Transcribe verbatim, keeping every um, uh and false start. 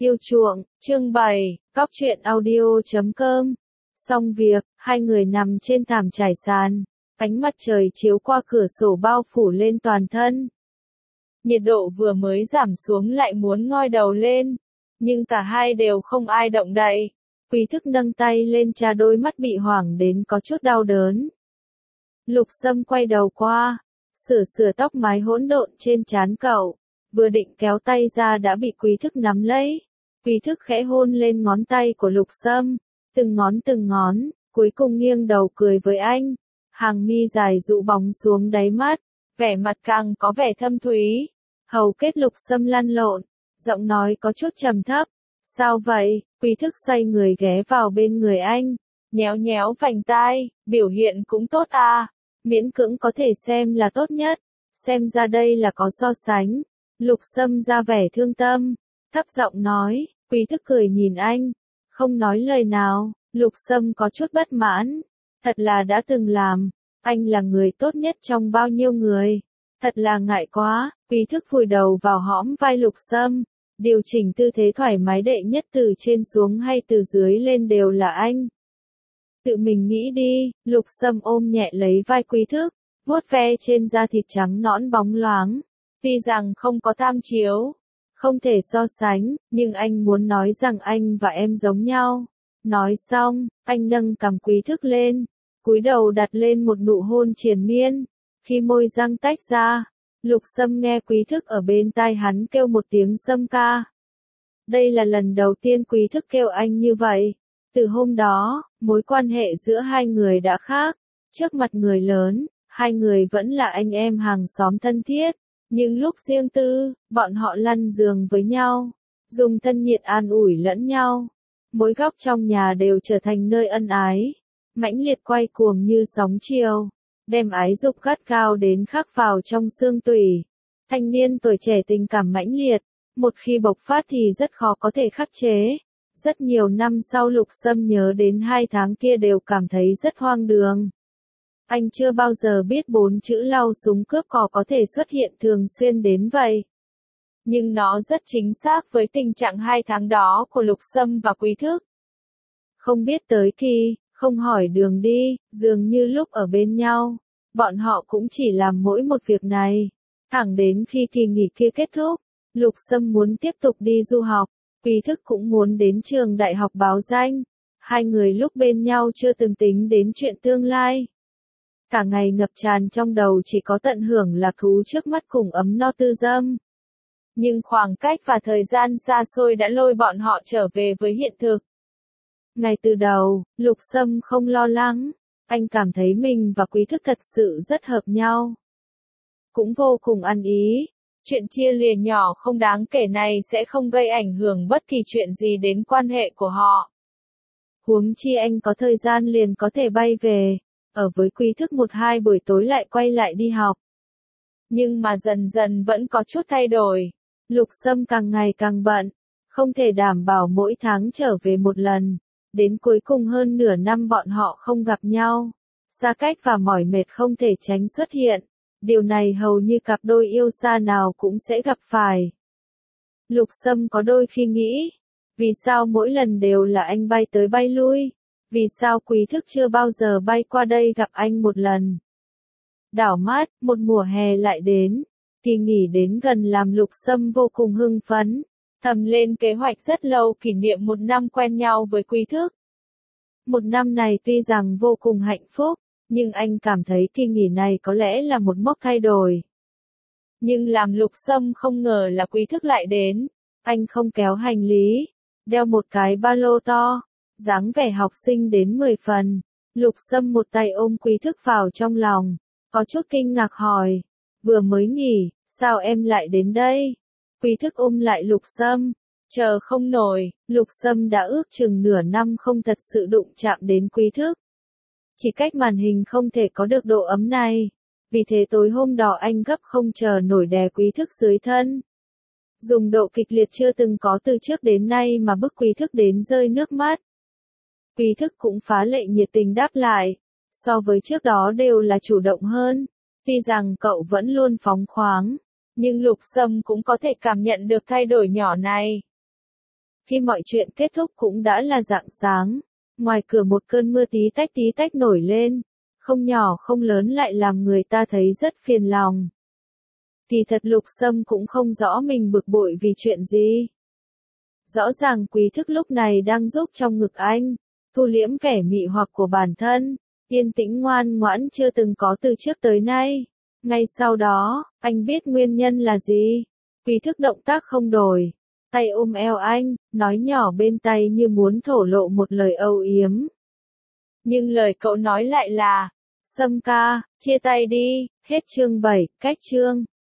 Yêu chuộng, chương bảy, cóc truyện audio chấm com. Xong việc, hai người nằm trên thảm trải sàn, ánh mặt trời chiếu qua cửa sổ bao phủ lên toàn thân. Nhiệt độ vừa mới giảm xuống lại muốn ngoi đầu lên, nhưng cả hai đều không ai động đậy. Quý Thức nâng tay lên tra đôi mắt bị hoảng đến có chút đau đớn. Lục Sâm quay đầu qua, sửa sửa tóc mái hỗn độn trên trán cậu, vừa định kéo tay ra đã bị Quý Thức nắm lấy. Quý Thức khẽ hôn lên ngón tay của Lục Sâm, từng ngón từng ngón, cuối cùng nghiêng đầu cười với anh. Hàng mi dài rụ bóng xuống đáy mắt, vẻ mặt càng có vẻ thâm thúy. Hầu kết Lục Sâm lăn lộn, giọng nói có chút trầm thấp. Sao vậy? Quý Thức xoay người ghé vào bên người anh, nhéo nhéo vành tai, biểu hiện cũng tốt à, miễn cưỡng có thể xem là tốt nhất. Xem ra đây là có so sánh. Lục Sâm ra vẻ thương tâm, thấp giọng nói. Quý Thức cười nhìn anh, không nói lời nào. Lục Sâm có chút bất mãn, thật là đã từng làm, anh là người tốt nhất trong bao nhiêu người, thật là ngại quá. Quý Thức vùi đầu vào hõm vai Lục Sâm, điều chỉnh tư thế thoải mái, đệ nhất từ trên xuống hay từ dưới lên đều là anh. Tự mình nghĩ đi. Lục Sâm ôm nhẹ lấy vai Quý Thức, vuốt ve trên da thịt trắng nõn bóng loáng. Tuy rằng không có tham chiếu, không thể so sánh, nhưng anh muốn nói rằng anh và em giống nhau. Nói xong, anh nâng cằm Quý Thức lên, cúi đầu đặt lên một nụ hôn triền miên. Khi môi răng tách ra, Lục Sâm nghe Quý Thức ở bên tai hắn kêu một tiếng Sâm ca. Đây là lần đầu tiên Quý Thức kêu anh như vậy. Từ hôm đó, mối quan hệ giữa hai người đã khác. Trước mặt người lớn, hai người vẫn là anh em hàng xóm thân thiết. Nhưng lúc riêng tư, bọn họ lăn giường với nhau, dùng thân nhiệt an ủi lẫn nhau. Mỗi góc trong nhà đều trở thành nơi ân ái, mãnh liệt quay cuồng như sóng chiều, đem ái dục gắt gao đến khắc vào trong xương tủy. Thanh niên tuổi trẻ tình cảm mãnh liệt, một khi bộc phát thì rất khó có thể khắc chế. Rất nhiều năm sau Lục Sâm nhớ đến hai tháng kia đều cảm thấy rất hoang đường. Anh chưa bao giờ biết bốn chữ lau súng cướp cò có thể xuất hiện thường xuyên đến vậy. Nhưng nó rất chính xác với tình trạng hai tháng đó của Lục Sâm và Quý Thức. Không biết tới khi, không hỏi đường đi, dường như lúc ở bên nhau, bọn họ cũng chỉ làm mỗi một việc này. Thẳng đến khi kỳ nghỉ kia kết thúc, Lục Sâm muốn tiếp tục đi du học, Quý Thức cũng muốn đến trường đại học báo danh. Hai người lúc bên nhau chưa từng tính đến chuyện tương lai. Cả ngày ngập tràn trong đầu chỉ có tận hưởng lạc thú trước mắt cùng ấm no tư dâm. Nhưng khoảng cách và thời gian xa xôi đã lôi bọn họ trở về với hiện thực. Ngay từ đầu, Lục Sâm không lo lắng, anh cảm thấy mình và Quý Thức thật sự rất hợp nhau. Cũng vô cùng ăn ý, chuyện chia lìa nhỏ không đáng kể này sẽ không gây ảnh hưởng bất kỳ chuyện gì đến quan hệ của họ. Huống chi anh có thời gian liền có thể bay về, ở với Quý Thức một hai buổi tối lại quay lại đi học. Nhưng mà dần dần vẫn có chút thay đổi. Lục Sâm càng ngày càng bận, không thể đảm bảo mỗi tháng trở về một lần. Đến cuối cùng hơn nửa năm bọn họ không gặp nhau. Xa cách và mỏi mệt không thể tránh xuất hiện. Điều này hầu như cặp đôi yêu xa nào cũng sẽ gặp phải. Lục Sâm có đôi khi nghĩ, vì sao mỗi lần đều là anh bay tới bay lui? Vì sao Quý Thức chưa bao giờ bay qua đây gặp anh một lần? Đảo mắt, một mùa hè lại đến. Kỳ nghỉ đến gần làm Lục Sâm vô cùng hưng phấn, thầm lên kế hoạch rất lâu kỷ niệm một năm quen nhau với Quý Thức. Một năm này tuy rằng vô cùng hạnh phúc, nhưng anh cảm thấy kỳ nghỉ này có lẽ là một mốc thay đổi. Nhưng làm Lục Sâm không ngờ là Quý Thức lại đến. Anh không kéo hành lý, đeo một cái ba lô to, dáng vẻ học sinh đến mười phần. Lục Sâm một tay ôm Quý Thức vào trong lòng, có chút kinh ngạc hỏi. Vừa mới nghỉ, sao em lại đến đây? Quý Thức ôm lại Lục Sâm, chờ không nổi. Lục Sâm đã ước chừng nửa năm không thật sự đụng chạm đến Quý Thức. Chỉ cách màn hình không thể có được độ ấm này. Vì thế tối hôm đó anh gấp không chờ nổi đè Quý Thức dưới thân. Dùng độ kịch liệt chưa từng có từ trước đến nay mà bức Quý Thức đến rơi nước mắt. Quý Thức cũng phá lệ nhiệt tình đáp lại. So với trước đó đều là chủ động hơn. Tuy rằng cậu vẫn luôn phóng khoáng, nhưng Lục Sâm cũng có thể cảm nhận được thay đổi nhỏ này. Khi mọi chuyện kết thúc cũng đã là rạng sáng. Ngoài cửa một cơn mưa tí tách tí tách nổi lên. Không nhỏ không lớn lại làm người ta thấy rất phiền lòng. Kỳ thật Lục Sâm cũng không rõ mình bực bội vì chuyện gì. Rõ ràng Quý Thức lúc này đang giúp trong ngực anh, thu liễm vẻ mị hoặc của bản thân, yên tĩnh ngoan ngoãn chưa từng có từ trước tới nay. Ngay sau đó, anh biết nguyên nhân là gì. Quý Thức động tác không đổi, tay ôm eo anh, nói nhỏ bên tai như muốn thổ lộ một lời âu yếm. Nhưng lời cậu nói lại là, Sâm ca, chia tay đi, hết chương bảy, cách chương.